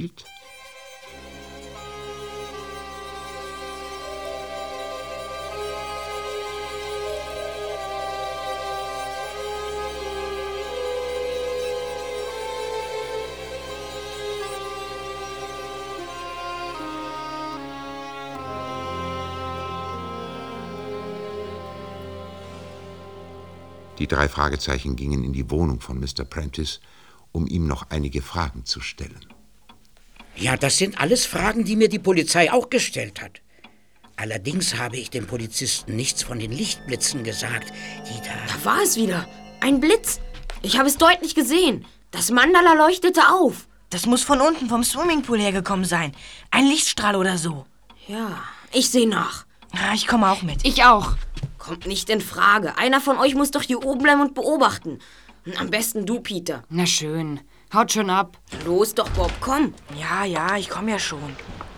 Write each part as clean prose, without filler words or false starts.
spielt? Die 3 Fragezeichen gingen in die Wohnung von Mr. Prentice, um ihm noch einige Fragen zu stellen. Ja, das sind alles Fragen, die mir die Polizei auch gestellt hat. Allerdings habe ich dem Polizisten nichts von den Lichtblitzen gesagt, die da... Da war es wieder. Ein Blitz. Ich habe es deutlich gesehen. Das Mandala leuchtete auf. Das muss von unten vom Swimmingpool hergekommen sein. Ein Lichtstrahl oder so. Ja, ich sehe nach. Ja, ich komme auch mit. Ich auch. Kommt nicht in Frage. Einer von euch muss doch hier oben bleiben und beobachten. Am besten du, Peter. Na schön. Haut schon ab. Los doch, Bob, komm. Ja, ich komme ja schon.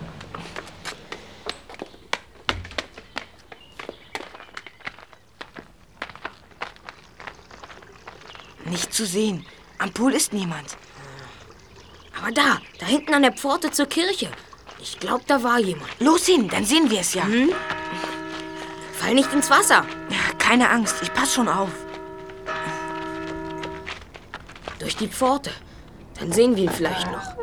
Nicht zu sehen. Am Pool ist niemand. Aber da hinten an der Pforte zur Kirche. Ich glaube, da war jemand. Los hin, dann sehen wir es ja. Fall nicht ins Wasser. Ja, keine Angst, ich pass schon auf. Durch die Pforte. Dann sehen wir ihn vielleicht noch.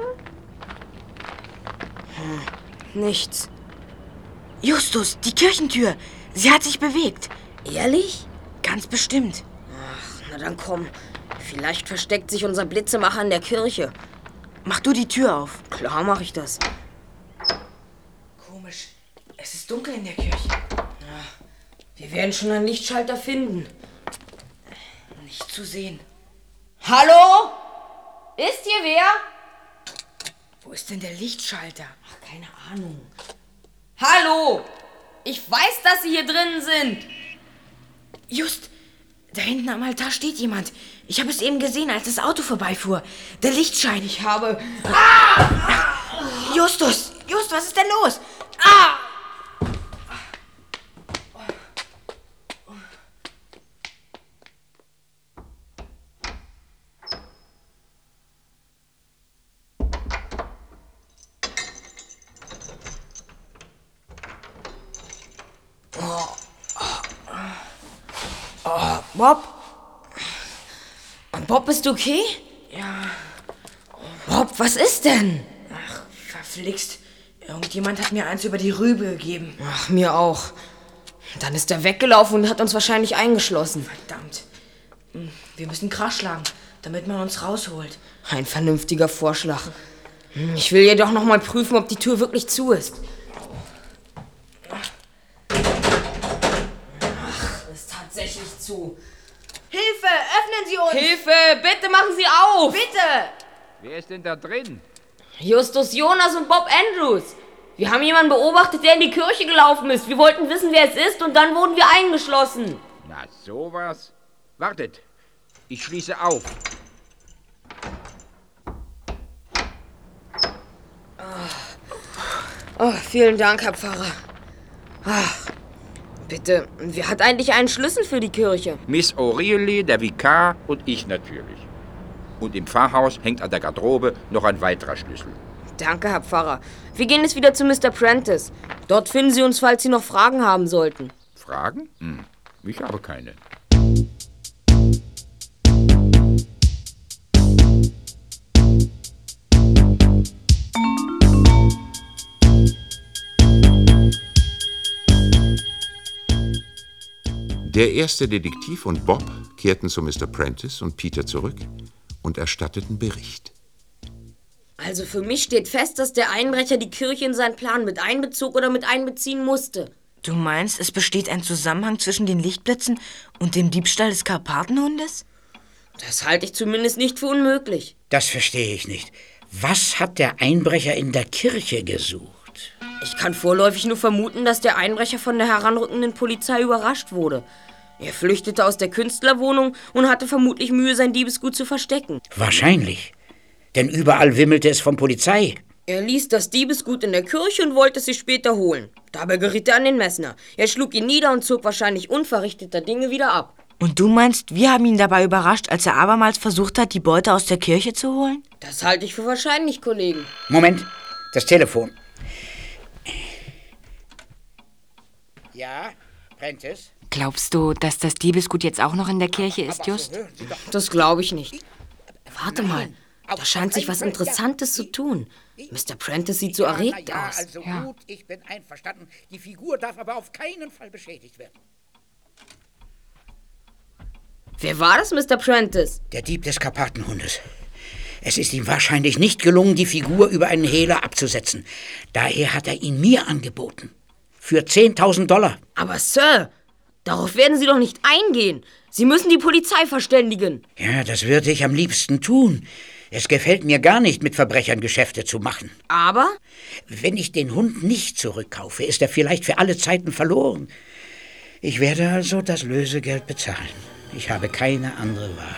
Nichts. Justus, die Kirchentür. Sie hat sich bewegt. Ehrlich? Ganz bestimmt. Ach, na dann komm. Vielleicht versteckt sich unser Blitzemacher in der Kirche. Mach du die Tür auf. Klar mache ich das. Komisch. Es ist dunkel in der Kirche. Wir werden schon einen Lichtschalter finden. Nicht zu sehen. Hallo? Ist hier wer? Wo ist denn der Lichtschalter? Ach, keine Ahnung. Hallo? Ich weiß, dass Sie hier drinnen sind. Just, da hinten am Altar steht jemand. Ich habe es eben gesehen, als das Auto vorbeifuhr. Der Lichtschein. Ich habe... Justus, was ist denn los? Bob? Bob, bist du okay? Ja. Bob, was ist denn? Ach, verflixt. Irgendjemand hat mir eins über die Rübe gegeben. Ach, mir auch. Dann ist er weggelaufen und hat uns wahrscheinlich eingeschlossen. Verdammt. Wir müssen Krach schlagen, damit man uns rausholt. Ein vernünftiger Vorschlag. Ich will jedoch noch mal prüfen, ob die Tür wirklich zu ist. Ach, ist tatsächlich zu. Hilfe, öffnen Sie uns! Hilfe, bitte machen Sie auf! Bitte! Wer ist denn da drin? Justus Jonas und Bob Andrews. Wir haben jemanden beobachtet, der in die Kirche gelaufen ist. Wir wollten wissen, wer es ist, und dann wurden wir eingeschlossen. Na, sowas. Wartet, ich schließe auf. Oh, vielen Dank, Herr Pfarrer. Ach, bitte, wer hat eigentlich einen Schlüssel für die Kirche? Miss O'Reilly, der Vikar und ich natürlich. Und im Pfarrhaus hängt an der Garderobe noch ein weiterer Schlüssel. Danke, Herr Pfarrer. Wir gehen jetzt wieder zu Mr. Prentice. Dort finden Sie uns, falls Sie noch Fragen haben sollten. Fragen? Ich habe keine. Der erste Detektiv und Bob kehrten zu Mr. Prentice und Peter zurück und erstatteten Bericht. Also für mich steht fest, dass der Einbrecher die Kirche in seinen Plan mit einbezog oder mit einbeziehen musste. Du meinst, es besteht ein Zusammenhang zwischen den Lichtblitzen und dem Diebstahl des Karpatenhundes? Das halte ich zumindest nicht für unmöglich. Das verstehe ich nicht. Was hat der Einbrecher in der Kirche gesucht? Ich kann vorläufig nur vermuten, dass der Einbrecher von der heranrückenden Polizei überrascht wurde. Er flüchtete aus der Künstlerwohnung und hatte vermutlich Mühe, sein Diebesgut zu verstecken. Wahrscheinlich. Denn überall wimmelte es von Polizei. Er ließ das Diebesgut in der Kirche und wollte es sich später holen. Dabei geriet er an den Messner. Er schlug ihn nieder und zog wahrscheinlich unverrichteter Dinge wieder ab. Und du meinst, wir haben ihn dabei überrascht, als er abermals versucht hat, die Beute aus der Kirche zu holen? Das halte ich für wahrscheinlich, Kollegen. Moment, das Telefon. Ja, Prentice? Glaubst du, dass das Diebesgut jetzt auch noch in der Kirche ist, Just? Das glaube ich nicht. Warte mal, da scheint sich was Interessantes zu tun. Mr. Prentice sieht so erregt aus. Also Ja. gut, ich bin einverstanden. Die Figur darf aber auf keinen Fall beschädigt werden. Wer war das, Mr. Prentice? Der Dieb des Karpatenhundes. Es ist ihm wahrscheinlich nicht gelungen, die Figur über einen Hehler abzusetzen. Daher hat er ihn mir angeboten. Für $10.000. Aber Sir, darauf werden Sie doch nicht eingehen. Sie müssen die Polizei verständigen. Ja, das würde ich am liebsten tun. Es gefällt mir gar nicht, mit Verbrechern Geschäfte zu machen. Aber? Wenn ich den Hund nicht zurückkaufe, ist er vielleicht für alle Zeiten verloren. Ich werde also das Lösegeld bezahlen. Ich habe keine andere Wahl.